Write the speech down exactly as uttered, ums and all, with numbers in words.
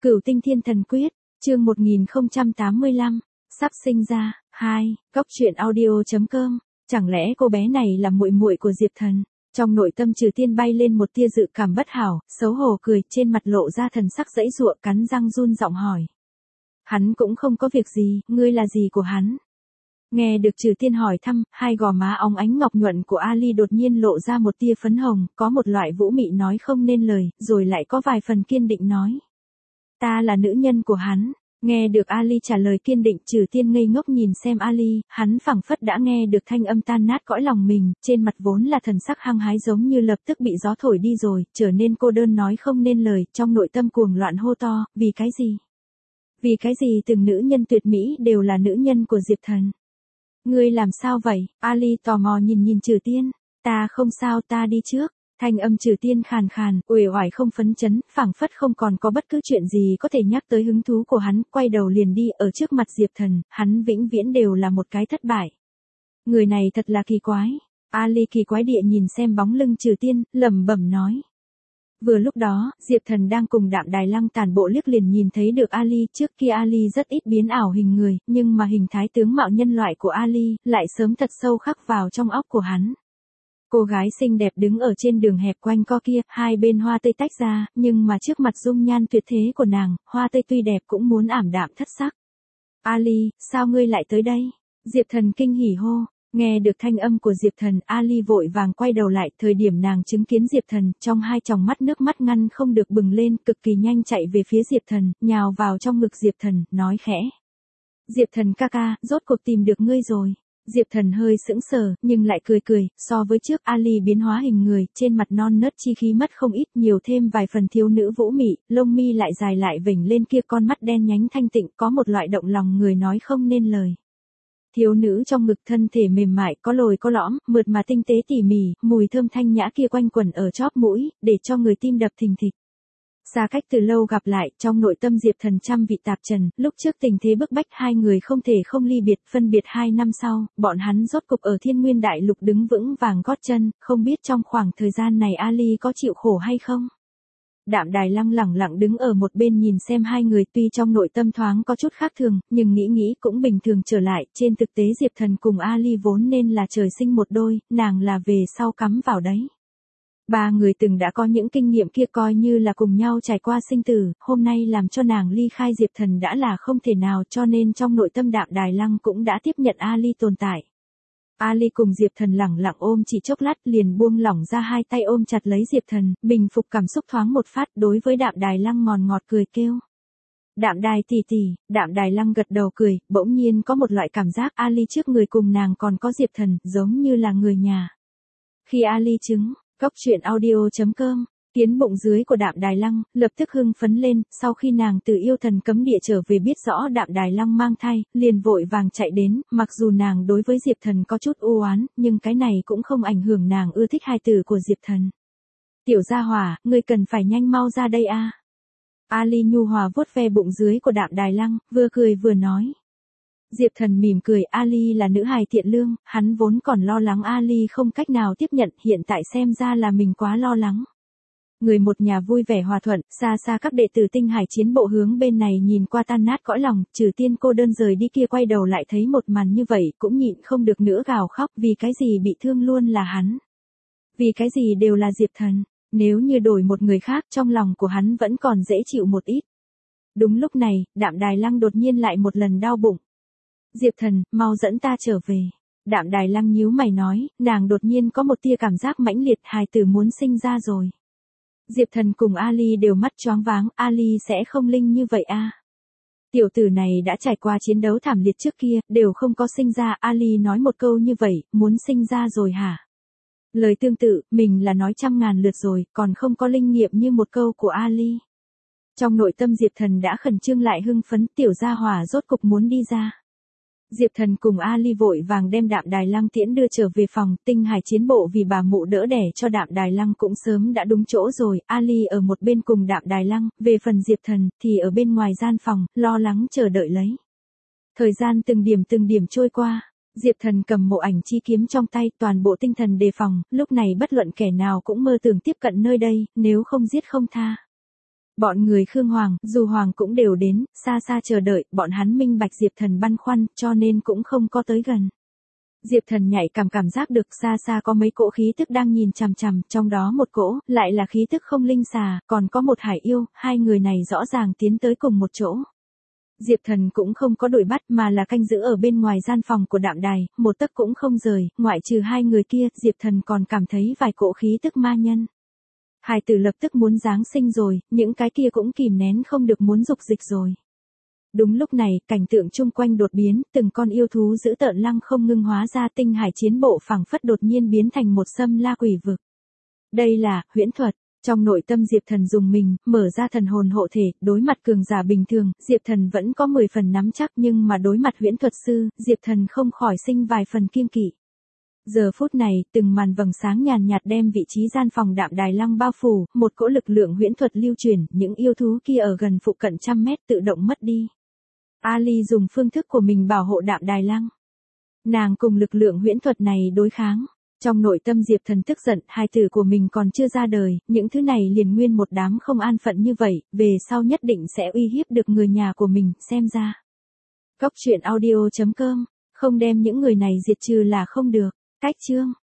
Cửu Tinh Thiên Thần Quyết, chương một nghìn không trăm tám mươi lăm, sắp sinh ra. Hai, Cốc truyện audio chấm com. Chẳng lẽ cô bé này là muội muội của Diệp Thần? Trong nội tâm Trừ Tiên bay lên một tia dự cảm bất hảo, xấu hổ cười, trên mặt lộ ra thần sắc giãy giụa, cắn răng run giọng hỏi. Hắn cũng không có việc gì, ngươi là gì của hắn? Nghe được Trừ Tiên hỏi thăm, hai gò má óng ánh ngọc nhuận của Ali đột nhiên lộ ra một tia phấn hồng, có một loại vũ mị nói không nên lời, rồi lại có vài phần kiên định nói. Ta là nữ nhân của hắn. Nghe được Ali trả lời kiên định, Trừ Tiên ngây ngốc nhìn xem Ali, hắn phảng phất đã nghe được thanh âm tan nát cõi lòng mình, trên mặt vốn là thần sắc hăng hái giống như lập tức bị gió thổi đi rồi, trở nên cô đơn nói không nên lời, trong nội tâm cuồng loạn hô to, vì cái gì? Vì cái gì từng nữ nhân tuyệt mỹ đều là nữ nhân của Diệp Thần? Ngươi làm sao vậy? Ali tò mò nhìn nhìn Trừ Tiên. Ta không sao, ta đi trước. Thanh âm Trừ Tiên khàn khàn, uể oải không phấn chấn, phảng phất không còn có bất cứ chuyện gì có thể nhắc tới hứng thú của hắn, quay đầu liền đi, ở trước mặt Diệp Thần, hắn vĩnh viễn đều là một cái thất bại. Người này thật là kỳ quái. Ali kỳ quái địa nhìn xem bóng lưng Trừ Tiên, lẩm bẩm nói. Vừa lúc đó, Diệp Thần đang cùng Đạm Đài Lăng tản bộ liếc liền nhìn thấy được Ali, trước kia Ali rất ít biến ảo hình người, nhưng mà hình thái tướng mạo nhân loại của Ali, lại sớm thật sâu khắc vào trong óc của hắn. Cô gái xinh đẹp đứng ở trên đường hẹp quanh co kia, hai bên hoa tươi tách ra, nhưng mà trước mặt dung nhan tuyệt thế của nàng, hoa tươi tuy đẹp cũng muốn ảm đạm thất sắc. Ali, sao ngươi lại tới đây? Diệp Thần kinh hỉ hô. Nghe được thanh âm của Diệp Thần, Ali vội vàng quay đầu lại, thời điểm nàng chứng kiến Diệp Thần, trong hai tròng mắt nước mắt ngăn không được bừng lên, cực kỳ nhanh chạy về phía Diệp Thần, nhào vào trong ngực Diệp Thần, nói khẽ. Diệp Thần ca ca, rốt cuộc tìm được ngươi rồi. Diệp Thần hơi sững sờ, nhưng lại cười cười, so với trước Ali biến hóa hình người, trên mặt non nớt chi khí mất không ít, nhiều thêm vài phần thiếu nữ vũ mị, lông mi lại dài lại vểnh lên kia, con mắt đen nhánh thanh tịnh, có một loại động lòng người nói không nên lời. Thiếu nữ trong ngực thân thể mềm mại, có lồi có lõm, mượt mà tinh tế tỉ mỉ, mùi thơm thanh nhã kia quanh quẩn ở chóp mũi, để cho người tim đập thình thịch. Xa cách từ lâu gặp lại, trong nội tâm Diệp Thần trăm vị tạp trần, lúc trước tình thế bức bách hai người không thể không ly biệt, phân biệt hai năm sau, bọn hắn rốt cục ở Thiên Nguyên Đại Lục đứng vững vàng gót chân, không biết trong khoảng thời gian này Ali có chịu khổ hay không? Đạm Đài Lăng lẳng lặng đứng ở một bên nhìn xem hai người, tuy trong nội tâm thoáng có chút khác thường, nhưng nghĩ nghĩ cũng bình thường trở lại, trên thực tế Diệp Thần cùng Ali vốn nên là trời sinh một đôi, nàng là về sau cắm vào đấy. Ba người từng đã có những kinh nghiệm kia coi như là cùng nhau trải qua sinh tử, hôm nay làm cho nàng ly khai Diệp Thần đã là không thể nào, cho nên trong nội tâm Đạm Đài Lăng cũng đã tiếp nhận Ali tồn tại. Ali cùng Diệp Thần lẳng lặng ôm chỉ chốc lát liền buông lỏng ra hai tay ôm chặt lấy Diệp Thần, bình phục cảm xúc thoáng một phát, đối với Đạm Đài Lăng ngòn ngọt cười kêu. Đạm Đài tỷ tỷ. Đạm Đài Lăng gật đầu cười, bỗng nhiên có một loại cảm giác Ali trước người cùng nàng còn có Diệp Thần, giống như là người nhà. Khi Ali chứng, Cốc truyện audio chấm com. Tiến bụng dưới của Đạm Đài Lăng, lập tức hưng phấn lên, sau khi nàng từ yêu thần cấm địa trở về biết rõ Đạm Đài Lăng mang thai, liền vội vàng chạy đến, mặc dù nàng đối với Diệp Thần có chút u oán, nhưng cái này cũng không ảnh hưởng nàng ưa thích hài tử của Diệp Thần. Tiểu gia hỏa, ngươi cần phải nhanh mau ra đây a. Ali nhu hòa vuốt ve bụng dưới của Đạm Đài Lăng, vừa cười vừa nói. Diệp Thần mỉm cười, Ali là nữ hài thiện lương, hắn vốn còn lo lắng Ali không cách nào tiếp nhận, hiện tại xem ra là mình quá lo lắng. Người một nhà vui vẻ hòa thuận, xa xa các đệ tử Tinh Hải chiến bộ hướng bên này nhìn qua tan nát cõi lòng, Trừ Tiên cô đơn rời đi kia quay đầu lại thấy một màn như vậy, cũng nhịn không được nữa gào khóc, vì cái gì bị thương luôn là hắn. Vì cái gì đều là Diệp Thần, nếu như đổi một người khác trong lòng của hắn vẫn còn dễ chịu một ít. Đúng lúc này, Đạm Đài Lăng đột nhiên lại một lần đau bụng. Diệp Thần, mau dẫn ta trở về. Đạm Đài Lăng nhíu mày nói, nàng đột nhiên có một tia cảm giác mãnh liệt, hài tử muốn sinh ra rồi. Diệp Thần cùng Ali đều mắt choáng váng, Ali sẽ không linh như vậy a. À? Tiểu tử này đã trải qua chiến đấu thảm liệt trước kia, đều không có sinh ra, Ali nói một câu như vậy, muốn sinh ra rồi hả? Lời tương tự, mình là nói trăm ngàn lượt rồi, còn không có linh nghiệm như một câu của Ali. Trong nội tâm Diệp Thần đã khẩn trương lại hưng phấn, tiểu gia hỏa rốt cục muốn đi ra. Diệp Thần cùng Ali vội vàng đem Đạm Đài Lăng tiễn đưa trở về phòng, Tinh Hải chiến bộ vì bà mụ đỡ đẻ cho Đạm Đài Lăng cũng sớm đã đúng chỗ rồi, Ali ở một bên cùng Đạm Đài Lăng, về phần Diệp Thần thì ở bên ngoài gian phòng, lo lắng chờ đợi lấy. Thời gian từng điểm từng điểm trôi qua, Diệp Thần cầm mộ ảnh chi kiếm trong tay, toàn bộ tinh thần đề phòng, lúc này bất luận kẻ nào cũng mơ tưởng tiếp cận nơi đây, nếu không giết không tha. Bọn người Khương Hoàng, Du Hoàng cũng đều đến, xa xa chờ đợi, bọn hắn minh bạch Diệp Thần băn khoăn, cho nên cũng không có tới gần. Diệp Thần nhạy cảm cảm giác được xa xa có mấy cỗ khí tức đang nhìn chằm chằm, trong đó một cỗ, lại là khí tức không linh xà, còn có một hải yêu, hai người này rõ ràng tiến tới cùng một chỗ. Diệp Thần cũng không có đuổi bắt mà là canh giữ ở bên ngoài gian phòng của đạm đài, một tấc cũng không rời, ngoại trừ hai người kia, Diệp Thần còn cảm thấy vài cỗ khí tức ma nhân. Hài tử lập tức muốn giáng sinh rồi, những cái kia cũng kìm nén không được muốn dục dịch rồi. Đúng lúc này, cảnh tượng chung quanh đột biến, từng con yêu thú dữ tợn lăng không ngưng hóa ra tinh hải chiến bộ phẳng phất đột nhiên biến thành một xâm la quỷ vực. Đây là, huyễn thuật. Trong nội tâm Diệp Thần dùng mình, mở ra thần hồn hộ thể, đối mặt cường giả bình thường, Diệp Thần vẫn có mười phần nắm chắc nhưng mà đối mặt huyễn thuật sư, Diệp Thần không khỏi sinh vài phần kiêng kỵ. Giờ phút này, từng màn vầng sáng nhàn nhạt đem vị trí gian phòng đạm đài lăng bao phủ, một cỗ lực lượng huyễn thuật lưu truyền, những yêu thú kia ở gần phụ cận trăm mét tự động mất đi. Ali dùng phương thức của mình bảo hộ đạm đài lăng. Nàng cùng lực lượng huyễn thuật này đối kháng. Trong nội tâm Diệp Thần tức giận, hai tử của mình còn chưa ra đời, những thứ này liền nguyên một đám không an phận như vậy, về sau nhất định sẽ uy hiếp được người nhà của mình, xem ra. Cóc truyện audio chấm com, không đem những người này diệt trừ là không được. Cách chương